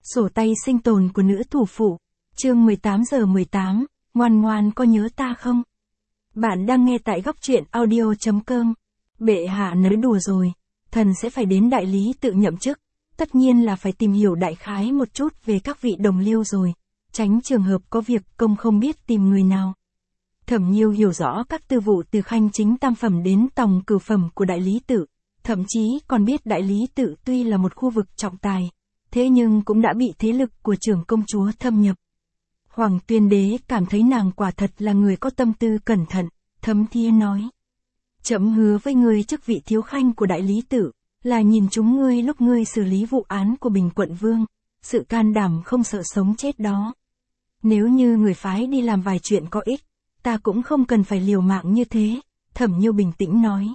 Sổ tay sinh tồn của nữ thủ phụ. Chương 18:18, ngoan ngoan có nhớ ta không? Bạn đang nghe tại góc truyện audio.com. Bệ hạ nói đùa rồi, thần sẽ phải đến đại lý tự nhậm chức, tất nhiên là phải tìm hiểu đại khái một chút về các vị đồng liêu rồi, tránh trường hợp có việc công không biết tìm người nào. Thẩm Nhiêu hiểu rõ các tư vụ từ khanh chính tam phẩm đến tòng cửu phẩm của đại lý tự, thậm chí còn biết đại lý tự tuy là một khu vực trọng tài, thế nhưng cũng đã bị thế lực của trưởng công chúa thâm nhập. Hoàng Tuyên Đế cảm thấy nàng quả thật là người có tâm tư cẩn thận, thấm thía nói. Trẫm hứa với ngươi chức vị thiếu khanh của đại lý tự, là nhìn chúng ngươi lúc ngươi xử lý vụ án của Bình Quận Vương, sự can đảm không sợ sống chết đó. Nếu như người phái đi làm vài chuyện có ích, ta cũng không cần phải liều mạng như thế, Thẩm Nhiêu bình tĩnh nói.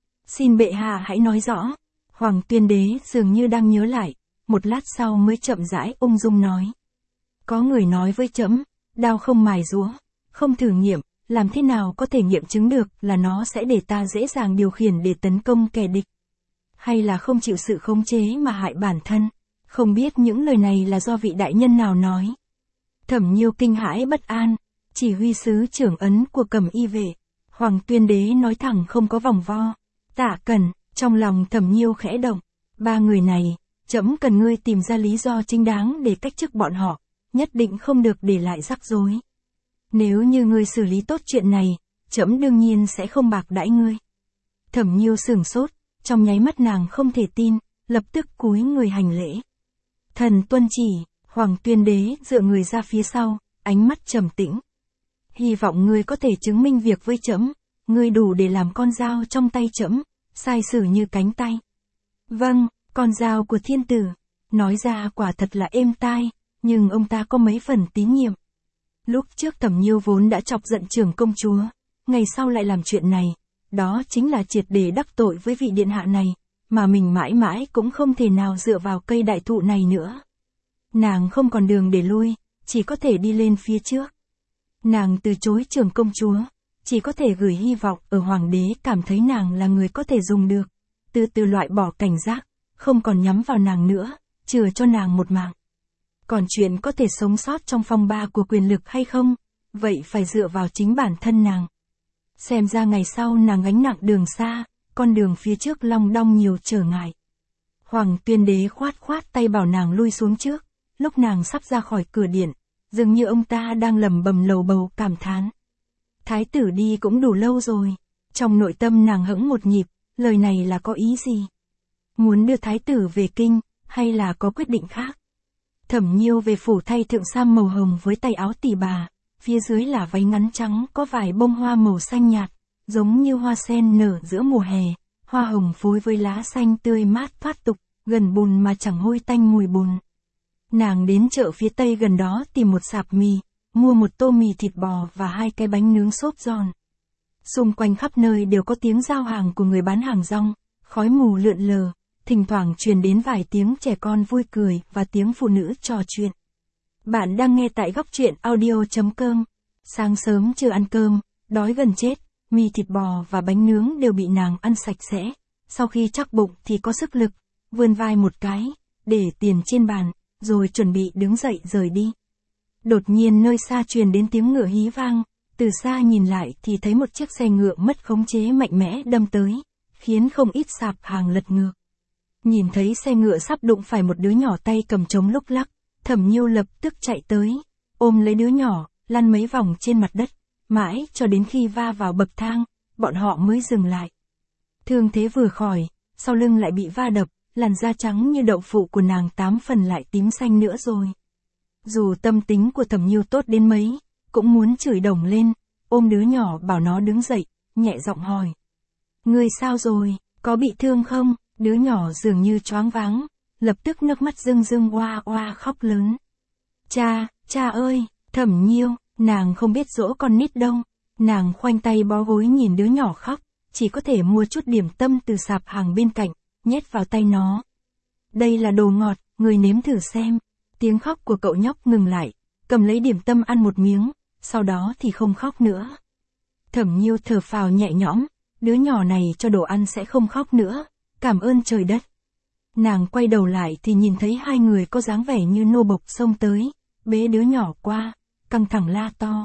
Xin bệ hạ hãy nói rõ. Hoàng Tuyên Đế dường như đang nhớ lại, một lát sau mới chậm rãi ung dung nói. Có người nói với trẫm, đao không mài rũa, không thử nghiệm, làm thế nào có thể nghiệm chứng được là nó sẽ để ta dễ dàng điều khiển để tấn công kẻ địch. Hay là không chịu sự khống chế mà hại bản thân, không biết những lời này là do vị đại nhân nào nói. Thẩm Nhiêu kinh hãi bất an, chỉ huy sứ trưởng ấn của Cẩm Y vệ. Hoàng Tuyên Đế nói thẳng không có vòng vo. Tạ Cẩn, trong lòng Thẩm Nhiêu khẽ động, ba người này, trẫm cần ngươi tìm ra lý do chính đáng để cách chức bọn họ, nhất định không được để lại rắc rối. Nếu như ngươi xử lý tốt chuyện này, trẫm đương nhiên sẽ không bạc đãi ngươi. Thẩm Nhiêu sửng sốt, trong nháy mắt nàng không thể tin, lập tức cúi người hành lễ. Thần tuân chỉ. Hoàng Tuyên Đế dựa người ra phía sau, ánh mắt trầm tĩnh. Hy vọng ngươi có thể chứng minh việc với trẫm, ngươi đủ để làm con dao trong tay trẫm, sai sử như cánh tay. Vâng, con dao của thiên tử. Nói ra quả thật là êm tai, nhưng ông ta có mấy phần tín nhiệm. Lúc trước Thẩm Nhiêu vốn đã chọc giận trưởng công chúa, ngày sau lại làm chuyện này, đó chính là triệt để đắc tội với vị điện hạ này, mà mình mãi mãi cũng không thể nào dựa vào cây đại thụ này nữa. Nàng không còn đường để lui, chỉ có thể đi lên phía trước. Nàng từ chối trưởng công chúa, chỉ có thể gửi hy vọng ở hoàng đế cảm thấy nàng là người có thể dùng được, từ từ loại bỏ cảnh giác, không còn nhắm vào nàng nữa, chừa cho nàng một mạng. Còn chuyện có thể sống sót trong phong ba của quyền lực hay không, vậy phải dựa vào chính bản thân nàng. Xem ra ngày sau nàng gánh nặng đường xa, con đường phía trước long đong nhiều trở ngại. Hoàng Tuyên Đế khoát tay bảo nàng lui xuống trước, lúc nàng sắp ra khỏi cửa điện, dường như ông ta đang lẩm bẩm lầu bầu cảm thán. Thái tử đi cũng đủ lâu rồi, trong nội tâm nàng hững một nhịp, lời này là có ý gì? Muốn đưa thái tử về kinh, hay là có quyết định khác? Thẩm Nhiêu về phủ thay thượng sam màu hồng với tay áo tỉ bà, phía dưới là váy ngắn trắng có vài bông hoa màu xanh nhạt, giống như hoa sen nở giữa mùa hè, hoa hồng phối với lá xanh tươi mát thoát tục, gần bùn mà chẳng hôi tanh mùi bùn. Nàng đến chợ phía tây gần đó tìm một sạp mì, mua một tô mì thịt bò và 2 cái bánh nướng xốp giòn. Xung quanh khắp nơi đều có tiếng giao hàng của người bán hàng rong, khói mù lượn lờ, thỉnh thoảng truyền đến vài tiếng trẻ con vui cười và tiếng phụ nữ trò chuyện. Bạn đang nghe tại góc truyện audio.com. Sáng sớm chưa ăn cơm, đói gần chết, mì thịt bò và bánh nướng đều bị nàng ăn sạch sẽ. Sau khi chắc bụng thì có sức lực, vươn vai một cái, để tiền trên bàn, rồi chuẩn bị đứng dậy rời đi. Đột nhiên nơi xa truyền đến tiếng ngựa hí vang, từ xa nhìn lại thì thấy một chiếc xe ngựa mất khống chế mạnh mẽ đâm tới, khiến không ít sạp hàng lật ngược. Nhìn thấy xe ngựa sắp đụng phải một đứa nhỏ tay cầm trống lúc lắc, Thẩm Nhiêu lập tức chạy tới, ôm lấy đứa nhỏ, lăn mấy vòng trên mặt đất, mãi cho đến khi va vào bậc thang, bọn họ mới dừng lại. Thương thế vừa khỏi, sau lưng lại bị va đập, làn da trắng như đậu phụ của nàng 8 phần lại tím xanh nữa rồi. Dù tâm tính của Thẩm Nhiêu tốt đến mấy, cũng muốn chửi đồng lên, ôm đứa nhỏ bảo nó đứng dậy, nhẹ giọng hỏi. Ngươi sao rồi, có bị thương không? Đứa nhỏ dường như choáng váng, lập tức nước mắt rưng rưng oa oa khóc lớn. Cha ơi, Thẩm Nhiêu, nàng không biết dỗ con nít đâu. Nàng khoanh tay bó gối nhìn đứa nhỏ khóc, chỉ có thể mua chút điểm tâm từ sạp hàng bên cạnh, nhét vào tay nó. Đây là đồ ngọt, người nếm thử xem. Tiếng khóc của cậu nhóc ngừng lại, cầm lấy điểm tâm ăn một miếng, sau đó thì không khóc nữa. Thẩm Nhiêu thở phào nhẹ nhõm, đứa nhỏ này cho đồ ăn sẽ không khóc nữa, cảm ơn trời đất. Nàng quay đầu lại thì nhìn thấy hai người có dáng vẻ như nô bộc xông tới, bế đứa nhỏ qua, căng thẳng la to.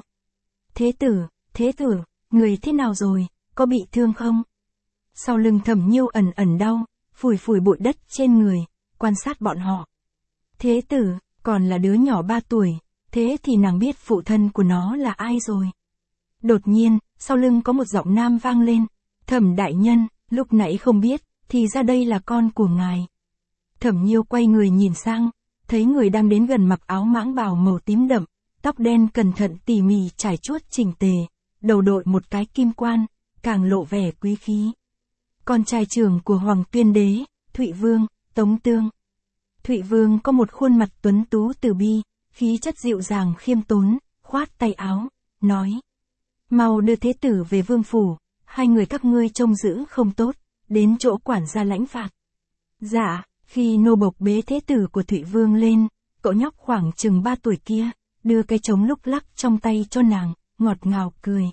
Thế tử, người thế nào rồi, có bị thương không? Sau lưng Thẩm Nhiêu ẩn ẩn đau, phủi phủi bụi đất trên người, quan sát bọn họ. Thế tử, còn là đứa nhỏ 3 tuổi, thế thì nàng biết phụ thân của nó là ai rồi. Đột nhiên, sau lưng có một giọng nam vang lên. Thẩm đại nhân, lúc nãy không biết, thì ra đây là con của ngài. Thẩm Nhiêu quay người nhìn sang, thấy người đang đến gần mặc áo mãng bào màu tím đậm, tóc đen cẩn thận tỉ mỉ trải chuốt chỉnh tề, đầu đội một cái kim quan, càng lộ vẻ quý khí. Con trai trưởng của Hoàng Tuyên Đế, Thụy Vương, Tống Tương. Thụy Vương có một khuôn mặt tuấn tú từ bi, khí chất dịu dàng khiêm tốn, khoát tay áo, nói. Mau đưa thế tử về vương phủ, hai người các ngươi trông giữ không tốt, đến chỗ quản gia lãnh phạt. Dạ, khi nô bộc bế thế tử của Thụy Vương lên, cậu nhóc khoảng chừng 3 tuổi kia, đưa cái trống lúc lắc trong tay cho nàng, ngọt ngào cười.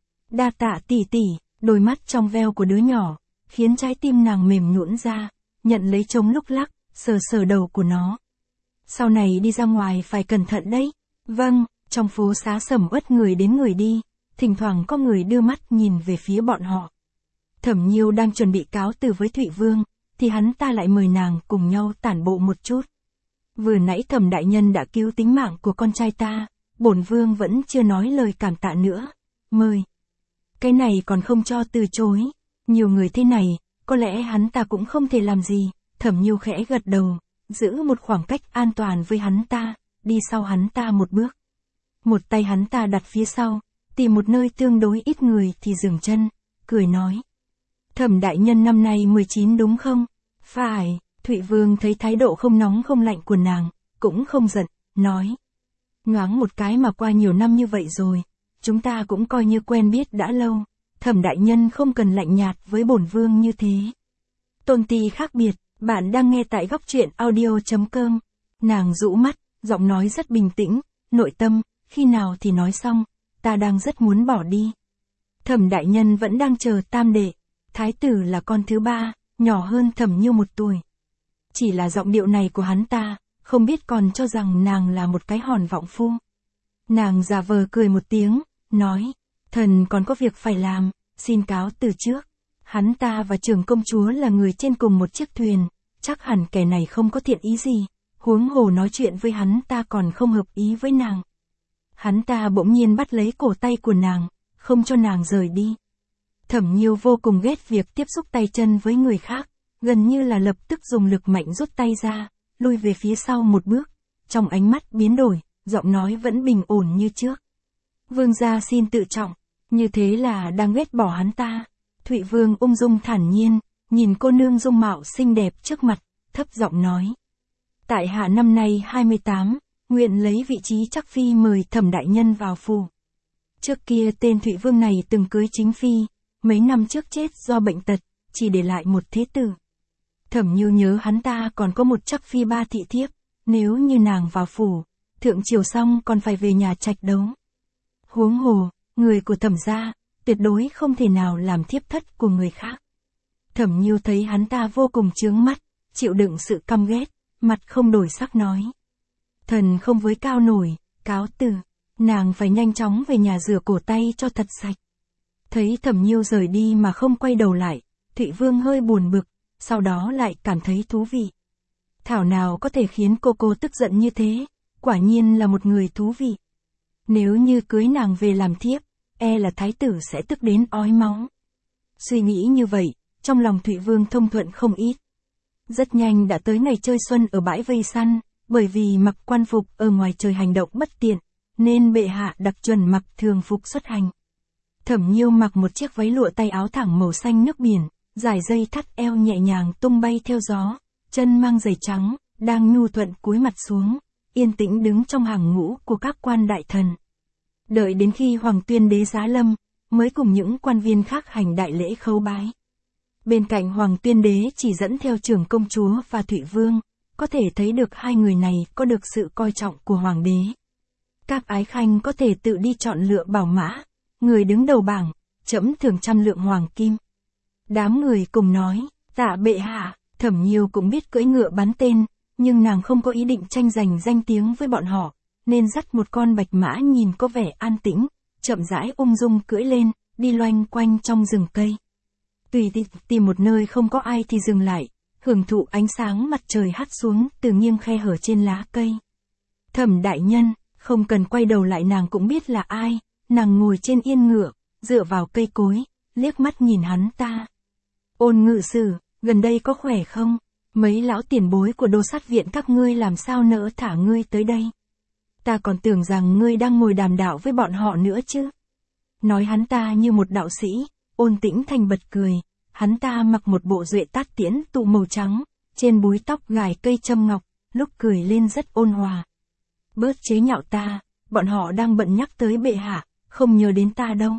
Đa tạ tỷ tỷ, đôi mắt trong veo của đứa nhỏ, khiến trái tim nàng mềm nhũn ra, nhận lấy trống lúc lắc, sờ sờ đầu của nó. Sau này đi ra ngoài phải cẩn thận đấy. Vâng, trong phố xá sầm uất người đến người đi, thỉnh thoảng có người đưa mắt nhìn về phía bọn họ. Thẩm Nhiêu đang chuẩn bị cáo từ với Thụy Vương, thì hắn ta lại mời nàng cùng nhau tản bộ một chút. Vừa nãy Thẩm đại nhân đã cứu tính mạng của con trai ta, bổn vương vẫn chưa nói lời cảm tạ nữa. Mời. Cái này còn không cho từ chối. Nhiều người thế này, có lẽ hắn ta cũng không thể làm gì. Thẩm Nhiêu khẽ gật đầu, giữ một khoảng cách an toàn với hắn ta, đi sau hắn ta một bước. Một tay hắn ta đặt phía sau, tìm một nơi tương đối ít người thì dừng chân, cười nói. Thẩm đại nhân năm nay 19 đúng không? Phải, Thụy Vương thấy thái độ không nóng không lạnh của nàng, cũng không giận, nói. Nhoáng một cái mà qua nhiều năm như vậy rồi, chúng ta cũng coi như quen biết đã lâu, Thẩm đại nhân không cần lạnh nhạt với bổn vương như thế. Tôn ti khác biệt, bạn đang nghe tại góc truyện audio.com. Nàng rũ mắt, giọng nói rất bình tĩnh, nội tâm, khi nào thì nói xong, ta đang rất muốn bỏ đi. Thẩm đại nhân vẫn đang chờ tam đệ, thái tử là con thứ 3, nhỏ hơn Thẩm Nhiêu 1 tuổi. Chỉ là giọng điệu này của hắn ta, không biết còn cho rằng nàng là một cái hòn vọng phu. Nàng giả vờ cười một tiếng, nói, thần còn có việc phải làm, xin cáo từ trước. Hắn ta và trưởng công chúa là người trên cùng một chiếc thuyền, chắc hẳn kẻ này không có thiện ý gì, huống hồ nói chuyện với hắn ta còn không hợp ý với nàng. Hắn ta bỗng nhiên bắt lấy cổ tay của nàng, không cho nàng rời đi. Thẩm Nhiêu vô cùng ghét việc tiếp xúc tay chân với người khác, gần như là lập tức dùng lực mạnh rút tay ra, lui về phía sau một bước, trong ánh mắt biến đổi, giọng nói vẫn bình ổn như trước. Vương gia xin tự trọng, như thế là đang ghét bỏ hắn ta. Thụy Vương ung dung thản nhiên, nhìn cô nương dung mạo xinh đẹp trước mặt, thấp giọng nói. Tại hạ năm nay 28, nguyện lấy vị trí chắc phi mời Thẩm đại nhân vào phủ. Trước kia tên Thụy Vương này từng cưới chính phi, mấy năm trước chết do bệnh tật, chỉ để lại một thế tử. Thẩm Nhiêu nhớ hắn ta còn có một chắc phi 3 thị thiếp, nếu như nàng vào phủ, thượng triều xong còn phải về nhà trạch đấu. Huống hồ, người của Thẩm gia, tuyệt đối không thể nào làm thiếp thất của người khác. Thẩm Nhiêu thấy hắn ta vô cùng chướng mắt, chịu đựng sự căm ghét, mặt không đổi sắc nói. Thần không với cao nổi, cáo từ, nàng phải nhanh chóng về nhà rửa cổ tay cho thật sạch. Thấy Thẩm Nhiêu rời đi mà không quay đầu lại, Thụy Vương hơi buồn bực, sau đó lại cảm thấy thú vị. Thảo nào có thể khiến cô tức giận như thế, quả nhiên là một người thú vị. Nếu như cưới nàng về làm thiếp, e là thái tử sẽ tức đến ói máu. Suy nghĩ như vậy, trong lòng Thụy Vương thông thuận không ít. Rất nhanh đã tới ngày chơi xuân ở bãi vây săn, bởi vì mặc quan phục ở ngoài trời hành động bất tiện, nên bệ hạ đặc chuẩn mặc thường phục xuất hành. Thẩm Nhiêu mặc một chiếc váy lụa tay áo thẳng màu xanh nước biển, dải dây thắt eo nhẹ nhàng tung bay theo gió, chân mang giày trắng, đang nhu thuận cúi mặt xuống, yên tĩnh đứng trong hàng ngũ của các quan đại thần. Đợi đến khi Hoàng Tuyên Đế giá lâm, mới cùng những quan viên khác hành đại lễ khấu bái. Bên cạnh Hoàng Tuyên Đế chỉ dẫn theo trưởng công chúa và Thụy Vương, có thể thấy được hai người này có được sự coi trọng của Hoàng đế. Các ái khanh có thể tự đi chọn lựa bảo mã, người đứng đầu bảng, trẫm thưởng 100 lượng hoàng kim. Đám người cùng nói, tạ bệ hạ, Thẩm Nhiêu cũng biết cưỡi ngựa bắn tên, nhưng nàng không có ý định tranh giành danh tiếng với bọn họ, nên dắt một con bạch mã nhìn có vẻ an tĩnh, chậm rãi ung dung cưỡi lên, đi loanh quanh trong rừng cây. Tùy tìm một nơi không có ai thì dừng lại, hưởng thụ ánh sáng mặt trời hắt xuống từ nghiêng khe hở trên lá cây. Thẩm đại nhân, không cần quay đầu lại nàng cũng biết là ai, nàng ngồi trên yên ngựa, dựa vào cây cối, liếc mắt nhìn hắn ta. Ôn ngự sử, gần đây có khỏe không? Mấy lão tiền bối của Đô Sát viện các ngươi làm sao nỡ thả ngươi tới đây? Ta còn tưởng rằng ngươi đang ngồi đàm đạo với bọn họ nữa chứ. Nói hắn ta như một đạo sĩ, Ôn Tĩnh Thành bật cười, hắn ta mặc một bộ duệ tát tiễn tụ màu trắng, trên búi tóc gài cây châm ngọc, lúc cười lên rất ôn hòa. Bớt chế nhạo ta, bọn họ đang bận nhắc tới bệ hạ, không nhớ đến ta đâu.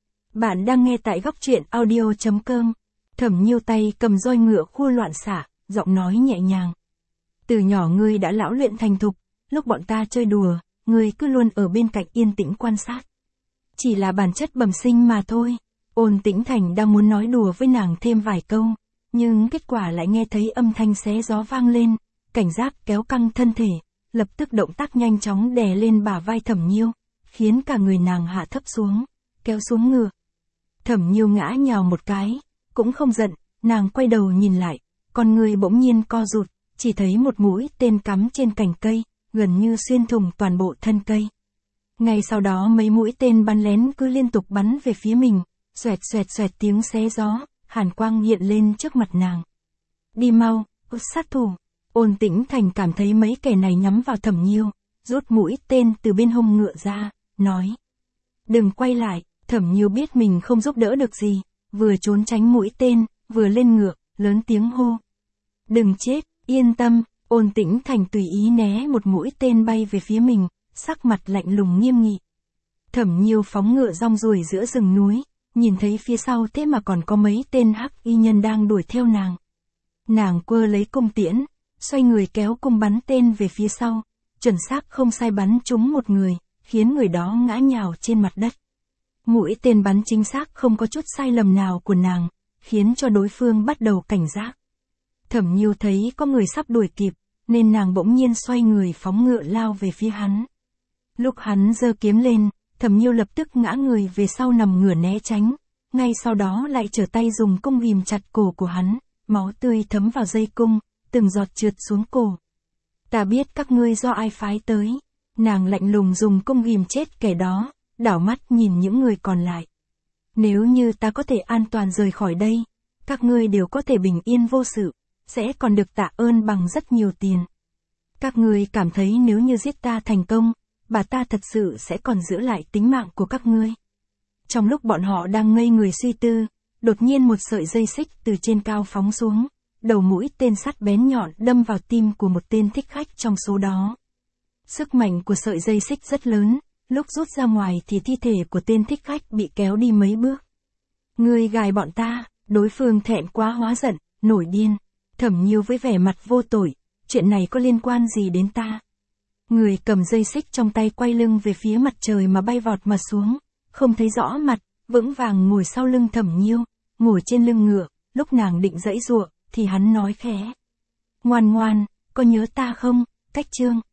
Bạn đang nghe tại góc truyện audio.com. Thẩm Nhiêu tay cầm roi ngựa khua loạn xạ, giọng nói nhẹ nhàng. Từ nhỏ ngươi đã lão luyện thành thục, lúc bọn ta chơi đùa, ngươi cứ luôn ở bên cạnh yên tĩnh quan sát. Chỉ là bản chất bẩm sinh mà thôi. Ôn Tĩnh Thành đang muốn nói đùa với nàng thêm vài câu, nhưng kết quả lại nghe thấy âm thanh xé gió vang lên, cảnh giác kéo căng thân thể, lập tức động tác nhanh chóng đè lên bả vai Thẩm Nhiêu, khiến cả người nàng hạ thấp xuống, kéo xuống ngựa. Thẩm Nhiêu ngã nhào một cái, cũng không giận, nàng quay đầu nhìn lại, con người bỗng nhiên co rụt, chỉ thấy một mũi tên cắm trên cành cây, gần như xuyên thủng toàn bộ thân cây. Ngay sau đó mấy mũi tên bắn lén cứ liên tục bắn về phía mình, xoẹt xoẹt xoẹt tiếng xé gió, hàn quang hiện lên trước mặt nàng. Đi mau, sát thủ. Ôn Tĩnh Thành cảm thấy mấy kẻ này nhắm vào Thẩm Nhiêu, rút mũi tên từ bên hông ngựa ra, nói. Đừng quay lại. Thẩm Nhiêu biết mình không giúp đỡ được gì, vừa trốn tránh mũi tên, vừa lên ngựa, lớn tiếng hô. Đừng chết, yên tâm. Ôn Tĩnh Thành tùy ý né một mũi tên bay về phía mình, sắc mặt lạnh lùng nghiêm nghị. Thẩm Nhiêu phóng ngựa rong ruổi giữa rừng núi, nhìn thấy phía sau thế mà còn có mấy tên hắc y nhân đang đuổi theo nàng. Nàng quơ lấy cung tiễn, xoay người kéo cung bắn tên về phía sau, chuẩn xác không sai bắn trúng một người, khiến người đó ngã nhào trên mặt đất. Mũi tên bắn chính xác không có chút sai lầm nào của nàng, khiến cho đối phương bắt đầu cảnh giác. Thẩm Nhiêu thấy có người sắp đuổi kịp, nên nàng bỗng nhiên xoay người phóng ngựa lao về phía hắn. Lúc hắn giơ kiếm lên, Thẩm Nhiêu lập tức ngã người về sau nằm ngửa né tránh, ngay sau đó lại trở tay dùng cung ghìm chặt cổ của hắn, máu tươi thấm vào dây cung, từng giọt trượt xuống cổ. Ta biết các ngươi do ai phái tới. Nàng lạnh lùng dùng cung ghìm chết kẻ đó, đảo mắt nhìn những người còn lại. Nếu như ta có thể an toàn rời khỏi đây, các ngươi đều có thể bình yên vô sự, sẽ còn được tạ ơn bằng rất nhiều tiền. Các ngươi cảm thấy nếu như giết ta thành công, bà ta thật sự sẽ còn giữ lại tính mạng của các ngươi. Trong lúc bọn họ đang ngây người suy tư, đột nhiên một sợi dây xích từ trên cao phóng xuống, đầu mũi tên sắt bén nhọn đâm vào tim của một tên thích khách trong số đó. Sức mạnh của sợi dây xích rất lớn, lúc rút ra ngoài thì thi thể của tên thích khách bị kéo đi mấy bước. Ngươi gài bọn ta, đối phương thẹn quá hóa giận, nổi điên. Thẩm Nhiêu với vẻ mặt vô tội, chuyện này có liên quan gì đến ta? Người cầm dây xích trong tay quay lưng về phía mặt trời mà bay vọt mà xuống, không thấy rõ mặt, vững vàng ngồi sau lưng Thẩm Nhiêu, ngồi trên lưng ngựa, lúc nàng định giãy giụa, thì hắn nói khẽ. Ngoan ngoan, có nhớ ta không, Cách Chương?